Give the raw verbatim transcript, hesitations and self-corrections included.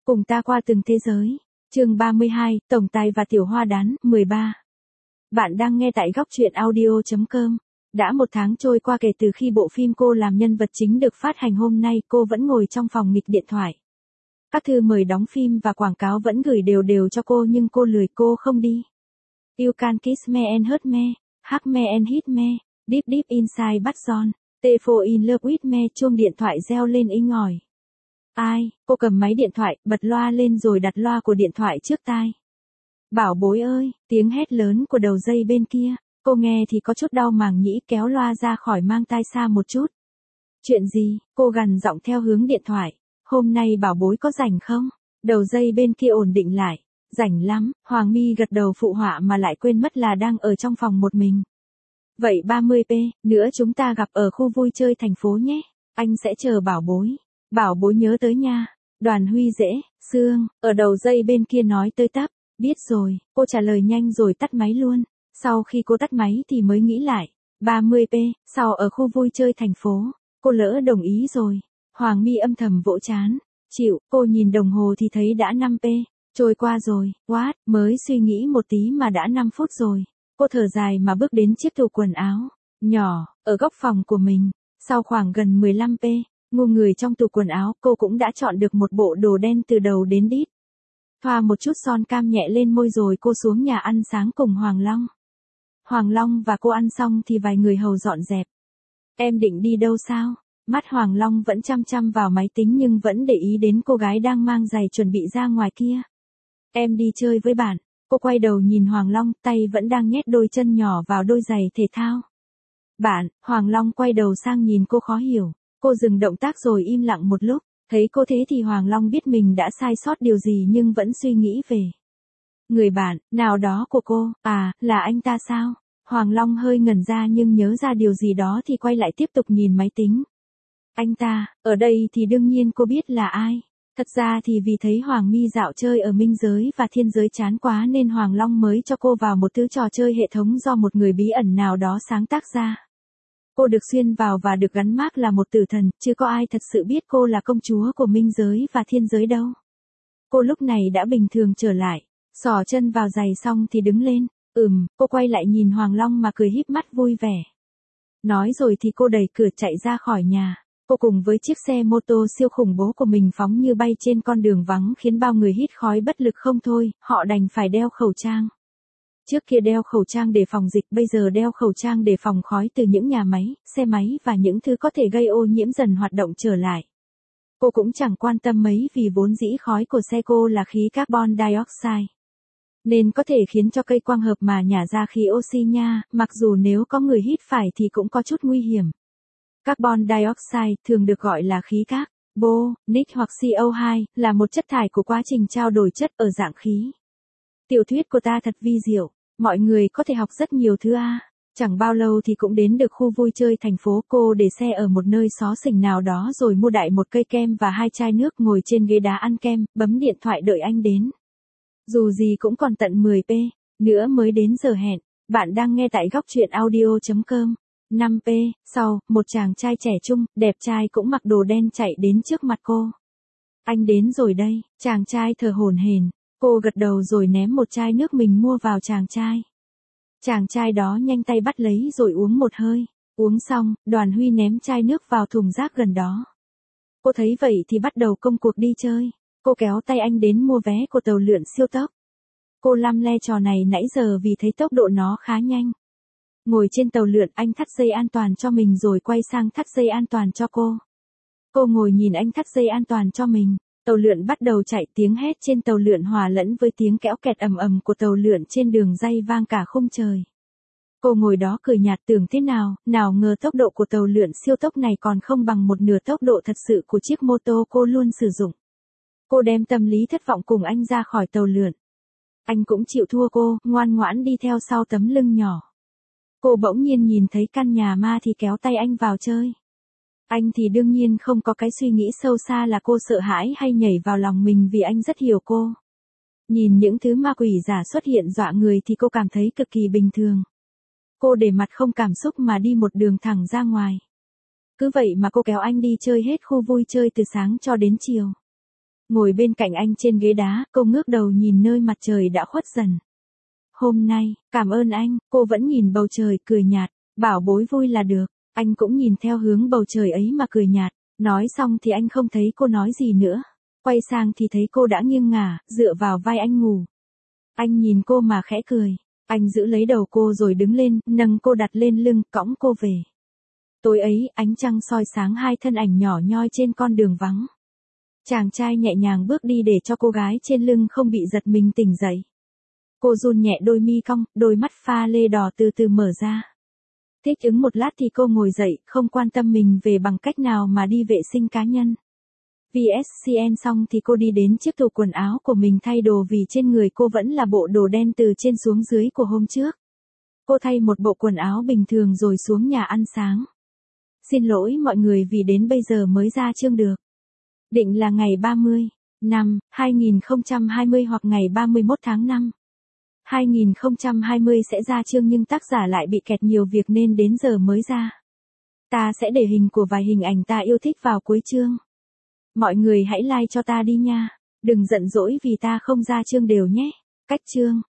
Cùng ta qua từng thế giới. Chương ba mươi hai, Tổng Tài và Tiểu Hoa Đán, mười ba. Bạn đang nghe tại góc truyện audio chấm com. Đã một tháng trôi qua kể từ khi bộ phim cô làm nhân vật chính được phát hành, hôm nay cô vẫn ngồi trong phòng nghịch điện thoại. Các thư mời đóng phim và quảng cáo vẫn gửi đều đều cho cô nhưng cô lười, cô không đi. You can kiss me and hurt me, hug me and hit me, deep deep inside but John, te fall in love with me. Chuông điện thoại reo lên inh ỏi. Ai? Cô cầm máy điện thoại, bật loa lên rồi đặt loa của điện thoại trước tai. Bảo bối ơi, tiếng hét lớn của đầu dây bên kia. Cô nghe thì có chút đau màng nhĩ, kéo loa ra khỏi mang tai xa một chút. Chuyện gì? Cô gằn giọng theo hướng điện thoại. Hôm nay bảo bối có rảnh không? Đầu dây bên kia ổn định lại. Rảnh lắm. Hoàng My gật đầu phụ họa mà lại quên mất là đang ở trong phòng một mình. Vậy ba mươi p nữa chúng ta gặp ở khu vui chơi thành phố nhé. Anh sẽ chờ bảo bối. Bảo bối nhớ tới nha. Đoàn Huy Dễ, Sương, ở đầu dây bên kia nói tới tấp. Biết rồi, cô trả lời nhanh rồi tắt máy luôn. Sau khi cô tắt máy thì mới nghĩ lại. ba mươi p, sau ở khu vui chơi thành phố. Cô lỡ đồng ý rồi. Hoàng My âm thầm vỗ chán. Chịu, cô nhìn đồng hồ thì thấy đã năm p. Trôi qua rồi, what, mới suy nghĩ một tí mà đã năm phút rồi. Cô thở dài mà bước đến chiếc tủ quần áo nhỏ, ở góc phòng của mình. Sau khoảng gần mười lăm p, ngu người trong tủ quần áo, cô cũng đã chọn được một bộ đồ đen từ đầu đến đít. Thoa một chút son cam nhẹ lên môi rồi cô xuống nhà ăn sáng cùng Hoàng Long. Hoàng Long và cô ăn xong thì vài người hầu dọn dẹp. Em định đi đâu sao? Mắt Hoàng Long vẫn chăm chăm vào máy tính nhưng vẫn để ý đến cô gái đang mang giày chuẩn bị ra ngoài kia. Em đi chơi với bạn. Cô quay đầu nhìn Hoàng Long, tay vẫn đang nhét đôi chân nhỏ vào đôi giày thể thao. Bạn, Hoàng Long quay đầu sang nhìn cô khó hiểu. Cô dừng động tác rồi im lặng một lúc. Thấy cô thế thì Hoàng Long biết mình đã sai sót điều gì nhưng vẫn suy nghĩ về người bạn nào đó của cô. À, là anh ta sao? Hoàng Long hơi ngẩn ra nhưng nhớ ra điều gì đó thì quay lại tiếp tục nhìn máy tính. Anh ta, ở đây thì đương nhiên cô biết là ai. Thật ra thì vì thấy Hoàng My dạo chơi ở minh giới và thiên giới chán quá nên Hoàng Long mới cho cô vào một thứ trò chơi hệ thống do một người bí ẩn nào đó sáng tác ra. Cô được xuyên vào và được gắn mác là một tử thần, chứ có ai thật sự biết cô là công chúa của minh giới và thiên giới đâu. Cô lúc này đã bình thường trở lại, xỏ chân vào giày xong thì đứng lên. Ừm, cô quay lại nhìn Hoàng Long mà cười híp mắt vui vẻ. Nói rồi thì cô đẩy cửa chạy ra khỏi nhà. Cô cùng với chiếc xe mô tô siêu khủng bố của mình phóng như bay trên con đường vắng khiến bao người hít khói bất lực không thôi, họ đành phải đeo khẩu trang. Trước kia đeo khẩu trang để phòng dịch, bây giờ đeo khẩu trang để phòng khói từ những nhà máy, xe máy và những thứ có thể gây ô nhiễm dần hoạt động trở lại. Cô cũng chẳng quan tâm mấy vì vốn dĩ khói của xe cô là khí carbon dioxide. Nên có thể khiến cho cây quang hợp mà nhả ra khí oxy nha, mặc dù nếu có người hít phải thì cũng có chút nguy hiểm. Carbon dioxide, thường được gọi là khí carbonic hoặc C O hai, là một chất thải của quá trình trao đổi chất ở dạng khí. Tiểu thuyết của ta thật vi diệu, mọi người có thể học rất nhiều thứ a. À. Chẳng bao lâu thì cũng đến được khu vui chơi thành phố. Cô để xe ở một nơi xó xỉnh nào đó rồi mua đại một cây kem và hai chai nước, ngồi trên ghế đá ăn kem, bấm điện thoại đợi anh đến. Dù gì cũng còn tận mười p nữa mới đến giờ hẹn. Bạn đang nghe tại góc truyện audio chấm com. năm p, sau, một chàng trai trẻ trung, đẹp trai cũng mặc đồ đen chạy đến trước mặt cô. Anh đến rồi đây, chàng trai thở hổn hển. Cô gật đầu rồi ném một chai nước mình mua vào chàng trai. Chàng trai đó nhanh tay bắt lấy rồi uống một hơi. Uống xong, Đoàn Huy ném chai nước vào thùng rác gần đó. Cô thấy vậy thì bắt đầu công cuộc đi chơi. Cô kéo tay anh đến mua vé của tàu lượn siêu tốc. Cô lăm le trò này nãy giờ vì thấy tốc độ nó khá nhanh. Ngồi trên tàu lượn, anh thắt dây an toàn cho mình rồi quay sang thắt dây an toàn cho cô. Cô ngồi nhìn anh thắt dây an toàn cho mình. Tàu lượn bắt đầu chạy, tiếng hét trên tàu lượn hòa lẫn với tiếng kéo kẹt ầm ầm của tàu lượn trên đường ray vang cả khung trời. Cô ngồi đó cười nhạt tưởng thế nào, nào ngờ tốc độ của tàu lượn siêu tốc này còn không bằng một nửa tốc độ thật sự của chiếc mô tô cô luôn sử dụng. Cô đem tâm lý thất vọng cùng anh ra khỏi tàu lượn. Anh cũng chịu thua cô, ngoan ngoãn đi theo sau tấm lưng nhỏ. Cô bỗng nhiên nhìn thấy căn nhà ma thì kéo tay anh vào chơi. Anh thì đương nhiên không có cái suy nghĩ sâu xa là cô sợ hãi hay nhảy vào lòng mình vì anh rất hiểu cô. Nhìn những thứ ma quỷ giả xuất hiện dọa người thì cô cảm thấy cực kỳ bình thường. Cô để mặt không cảm xúc mà đi một đường thẳng ra ngoài. Cứ vậy mà cô kéo anh đi chơi hết khu vui chơi từ sáng cho đến chiều. Ngồi bên cạnh anh trên ghế đá, cô ngước đầu nhìn nơi mặt trời đã khuất dần. Hôm nay, cảm ơn anh, cô vẫn nhìn bầu trời cười nhạt, bảo bối vui là được. Anh cũng nhìn theo hướng bầu trời ấy mà cười nhạt. Nói xong thì anh không thấy cô nói gì nữa. Quay sang thì thấy cô đã nghiêng ngả, dựa vào vai anh ngủ. Anh nhìn cô mà khẽ cười. Anh giữ lấy đầu cô rồi đứng lên, nâng cô đặt lên lưng, cõng cô về. Tối ấy, ánh trăng soi sáng hai thân ảnh nhỏ nhoi trên con đường vắng. Chàng trai nhẹ nhàng bước đi để cho cô gái trên lưng không bị giật mình tỉnh dậy. Cô run nhẹ đôi mi cong, đôi mắt pha lê đỏ từ từ mở ra. Thích ứng một lát thì cô ngồi dậy, không quan tâm mình về bằng cách nào mà đi vệ sinh cá nhân. vê ét xê en xong thì cô đi đến chiếc tủ quần áo của mình thay đồ vì trên người cô vẫn là bộ đồ đen từ trên xuống dưới của hôm trước. Cô thay một bộ quần áo bình thường rồi xuống nhà ăn sáng. Xin lỗi mọi người vì đến bây giờ mới ra chương được. Định là ngày ba mươi, năm, hai nghìn không trăm hai mươi hoặc ngày ba mươi mốt tháng năm. hai nghìn không trăm hai mươi sẽ ra chương nhưng tác giả lại bị kẹt nhiều việc nên đến giờ mới ra. Ta sẽ để hình của vài hình ảnh ta yêu thích vào cuối chương. Mọi người hãy like cho ta đi nha. Đừng giận dỗi vì ta không ra chương đều nhé. Cách chương